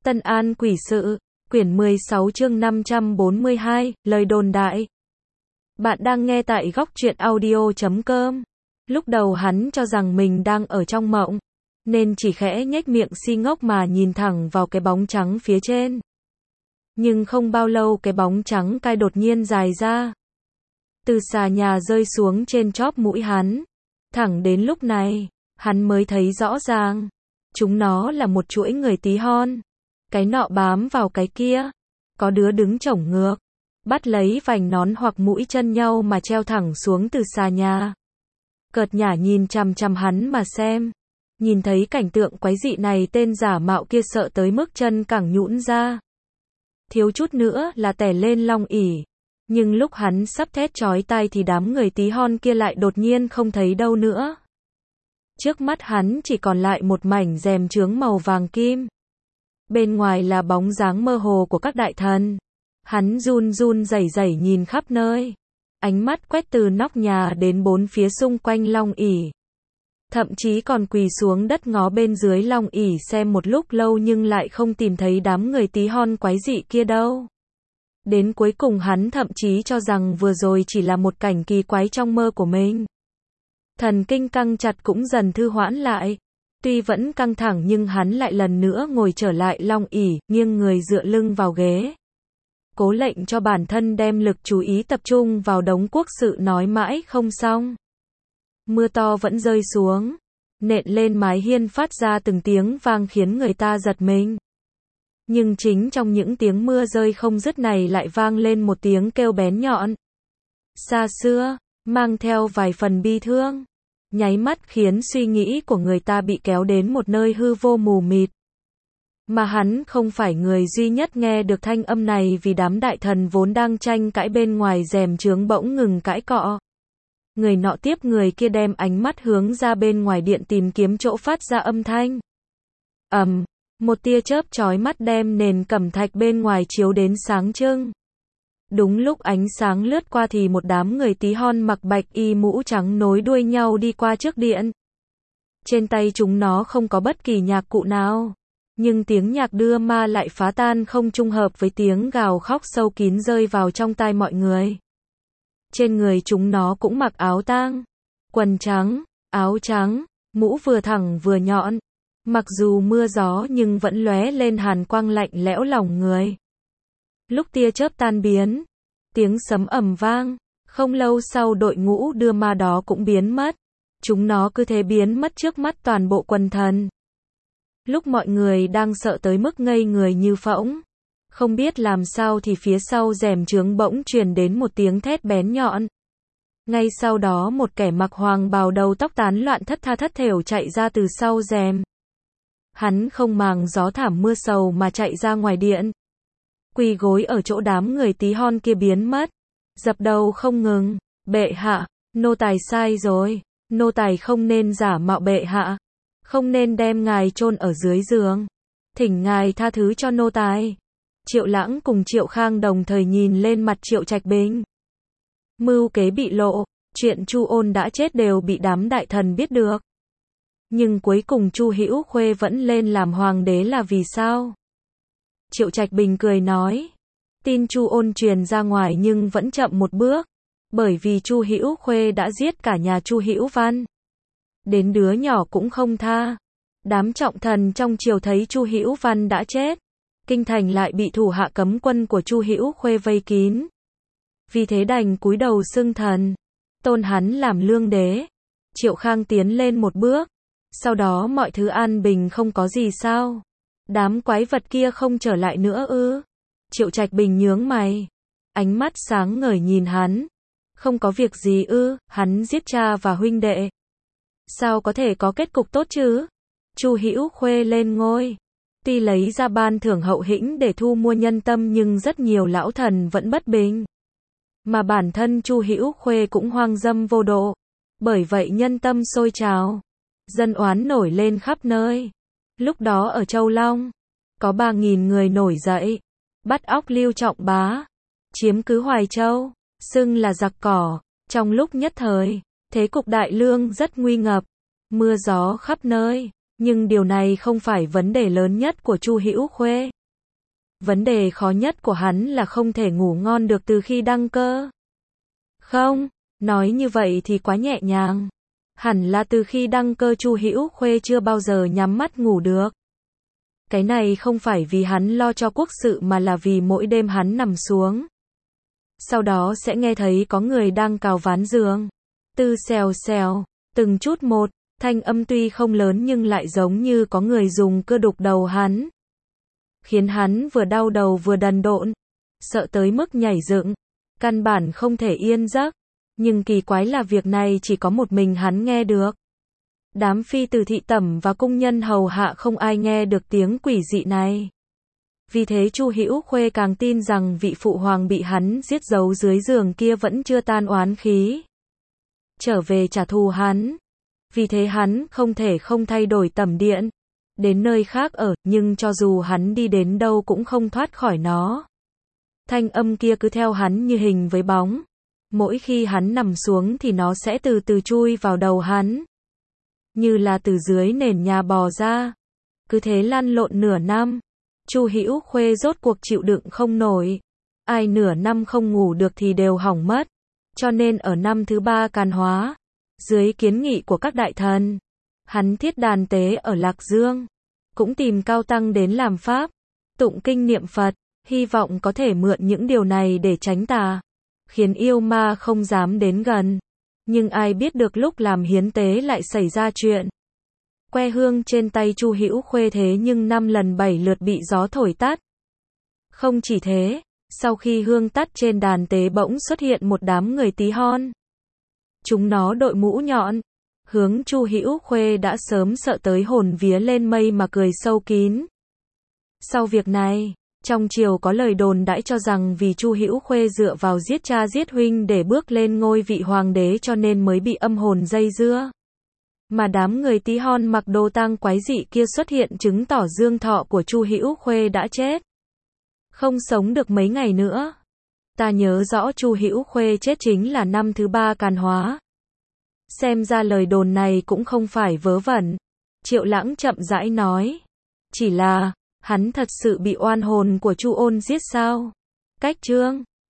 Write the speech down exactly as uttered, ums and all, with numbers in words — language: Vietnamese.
Tân An quỷ sự, quyển mười sáu chương năm trăm bốn mươi hai, lời đồn đại. Bạn đang nghe tại góc truyện audio chấm com. Lúc đầu hắn cho rằng mình đang ở trong mộng, nên chỉ khẽ nhếch miệng si ngốc mà nhìn thẳng vào cái bóng trắng phía trên. Nhưng không bao lâu cái bóng trắng cai đột nhiên dài ra. Từ xà nhà rơi xuống trên chóp mũi hắn. Thẳng đến lúc này, hắn mới thấy rõ ràng. Chúng nó là một chuỗi người tí hon. Cái nọ bám vào cái kia. Có đứa đứng chổng ngược. Bắt lấy vành nón hoặc mũi chân nhau mà treo thẳng xuống từ xà nhà. Cợt nhả nhìn chằm chằm hắn mà xem. Nhìn thấy cảnh tượng quái dị này, tên giả mạo kia sợ tới mức chân cẳng nhũn ra. Thiếu chút nữa là tè lên long ỷ. Nhưng lúc hắn sắp thét chói tai thì đám người tí hon kia lại đột nhiên không thấy đâu nữa. Trước mắt hắn chỉ còn lại một mảnh rèm chướng màu vàng kim. Bên ngoài là bóng dáng mơ hồ của các đại thần. Hắn run run rẩy rẩy nhìn khắp nơi. Ánh mắt quét từ nóc nhà đến bốn phía xung quanh long ỷ. Thậm chí còn quỳ xuống đất ngó bên dưới long ỷ xem một lúc lâu nhưng lại không tìm thấy đám người tí hon quái dị kia đâu. Đến cuối cùng hắn thậm chí cho rằng vừa rồi chỉ là một cảnh kỳ quái trong mơ của mình. Thần kinh căng chặt cũng dần thư hoãn lại. Tuy vẫn căng thẳng nhưng hắn lại lần nữa ngồi trở lại long ỷ, nghiêng người dựa lưng vào ghế. Cố lệnh cho bản thân đem lực chú ý tập trung vào đống quốc sự nói mãi không xong. Mưa to vẫn rơi xuống, nện lên mái hiên phát ra từng tiếng vang khiến người ta giật mình. Nhưng chính trong những tiếng mưa rơi không dứt này lại vang lên một tiếng kêu bén nhọn. Xa xưa, mang theo vài phần bi thương. Nháy mắt khiến suy nghĩ của người ta bị kéo đến một nơi hư vô mù mịt. Mà hắn không phải người duy nhất nghe được thanh âm này, vì đám đại thần vốn đang tranh cãi bên ngoài rèm chướng bỗng ngừng cãi cọ. Người nọ tiếp người kia đem ánh mắt hướng ra bên ngoài điện tìm kiếm chỗ phát ra âm thanh. Ầm, một tia chớp chói mắt đem nền cẩm thạch bên ngoài chiếu đến sáng trưng. Đúng lúc ánh sáng lướt qua thì một đám người tí hon mặc bạch y mũ trắng nối đuôi nhau đi qua trước điện. Trên tay chúng nó không có bất kỳ nhạc cụ nào. Nhưng tiếng nhạc đưa ma lại phá tan không trung hợp với tiếng gào khóc sâu kín rơi vào trong tai mọi người. Trên người chúng nó cũng mặc áo tang, quần trắng, áo trắng, mũ vừa thẳng vừa nhọn. Mặc dù mưa gió nhưng vẫn lóe lên hàn quang lạnh lẽo lòng người. Lúc tia chớp tan biến, tiếng sấm ầm vang, không lâu sau đội ngũ đưa ma đó cũng biến mất. Chúng nó cứ thế biến mất trước mắt toàn bộ quần thần. Lúc mọi người đang sợ tới mức ngây người như phỗng, không biết làm sao thì phía sau rèm chướng bỗng truyền đến một tiếng thét bén nhọn. Ngay sau đó một kẻ mặc hoàng bào đầu tóc tán loạn thất tha thất thểu chạy ra từ sau rèm. Hắn không màng gió thảm mưa sầu mà chạy ra ngoài điện. Quỳ gối ở chỗ đám người tí hon kia biến mất. Dập đầu không ngừng. Bệ hạ, nô tài sai rồi. Nô tài không nên giả mạo bệ hạ. Không nên đem ngài chôn ở dưới giường. Thỉnh ngài tha thứ cho nô tài. Triệu Lãng cùng Triệu Khang đồng thời nhìn lên mặt Triệu Trạch Bình. Mưu kế bị lộ, chuyện Chu Ôn đã chết đều bị đám đại thần biết được. Nhưng cuối cùng Chu Hữu Khuê vẫn lên làm hoàng đế là vì sao? Triệu Trạch Bình cười nói, tin Chu Ôn truyền ra ngoài nhưng vẫn chậm một bước, bởi vì Chu Hữu Khuê đã giết cả nhà Chu Hữu Văn. Đến đứa nhỏ cũng không tha. Đám trọng thần trong triều thấy Chu Hữu Văn đã chết, kinh thành lại bị thủ hạ cấm quân của Chu Hữu Khuê vây kín. Vì thế đành cúi đầu xưng thần, tôn hắn làm lương đế. Triệu Khang tiến lên một bước, sau đó mọi thứ an bình không có gì sao? Đám quái vật kia không trở lại nữa ư? Triệu Trạch Bình nhướng mày, ánh mắt sáng ngời nhìn hắn. Không có việc gì ư? Hắn giết cha và huynh đệ, sao có thể có kết cục tốt chứ? Chu Hữu Khuê lên ngôi, tuy lấy ra ban thưởng hậu hĩnh để thu mua nhân tâm nhưng rất nhiều lão thần vẫn bất bình. Mà bản thân Chu Hữu Khuê cũng hoang dâm vô độ. Bởi vậy nhân tâm sôi trào, dân oán nổi lên khắp nơi. Lúc đó ở Châu Long, có ba nghìn người nổi dậy, bắt óc Lưu Trọng Bá, chiếm cứ Hoài Châu, xưng là giặc cỏ. Trong lúc nhất thời, thế cục Đại Lương rất nguy ngập, mưa gió khắp nơi. Nhưng điều này không phải vấn đề lớn nhất của Chu Hữu Khuê. Vấn đề khó nhất của hắn là không thể ngủ ngon được từ khi đăng cơ. Không, nói như vậy thì quá nhẹ nhàng. Hẳn là từ khi đăng cơ Chu Hữu Khuê chưa bao giờ nhắm mắt ngủ được. Cái này không phải vì hắn lo cho quốc sự mà là vì mỗi đêm hắn nằm xuống. Sau đó sẽ nghe thấy có người đang cào ván giường. Từ xèo xèo, từng chút một, thanh âm tuy không lớn nhưng lại giống như có người dùng cưa đục đầu hắn. Khiến hắn vừa đau đầu vừa đần độn, sợ tới mức nhảy dựng, căn bản không thể yên giấc. Nhưng kỳ quái là việc này chỉ có một mình hắn nghe được. Đám phi tử thị tẩm và cung nhân hầu hạ không ai nghe được tiếng quỷ dị này. Vì thế Chu Hữu Khuê càng tin rằng vị phụ hoàng bị hắn giết giấu dưới giường kia vẫn chưa tan oán khí. Trở về trả thù hắn. Vì thế hắn không thể không thay đổi tẩm điện, đến nơi khác ở, nhưng cho dù hắn đi đến đâu cũng không thoát khỏi nó. Thanh âm kia cứ theo hắn như hình với bóng. Mỗi khi hắn nằm xuống thì nó sẽ từ từ chui vào đầu hắn. Như là từ dưới nền nhà bò ra. Cứ thế lăn lộn nửa năm. Chu Hữu Khuê rốt cuộc chịu đựng không nổi. Ai nửa năm không ngủ được thì đều hỏng mất. Cho nên ở năm thứ ba Càn Hóa, dưới kiến nghị của các đại thần, hắn thiết đàn tế ở Lạc Dương. Cũng tìm cao tăng đến làm pháp, tụng kinh niệm Phật, hy vọng có thể mượn những điều này để tránh tà, khiến yêu ma không dám đến gần. Nhưng ai biết được lúc làm hiến tế lại xảy ra chuyện. Que hương trên tay Chu Hữu Khuê thế nhưng năm lần bảy lượt bị gió thổi tắt. Không chỉ thế, sau khi hương tắt trên đàn tế bỗng xuất hiện một đám người tí hon. Chúng nó đội mũ nhọn, hướng Chu Hữu Khuê đã sớm sợ tới hồn vía lên mây mà cười sâu kín. Sau việc này, trong triều có lời đồn đãi cho rằng vì Chu Hữu Khuê dựa vào giết cha giết huynh để bước lên ngôi vị hoàng đế cho nên mới bị âm hồn dây dưa. Mà đám người tí hon mặc đồ tang quái dị kia xuất hiện chứng tỏ dương thọ của Chu Hữu Khuê đã chết. Không sống được mấy ngày nữa. Ta nhớ rõ Chu Hữu Khuê chết chính là năm thứ ba Càn Hóa. Xem ra lời đồn này cũng không phải vớ vẩn. Triệu Lãng chậm rãi nói. Chỉ là, hắn thật sự bị oan hồn của Chu Ôn giết sao? Cách chương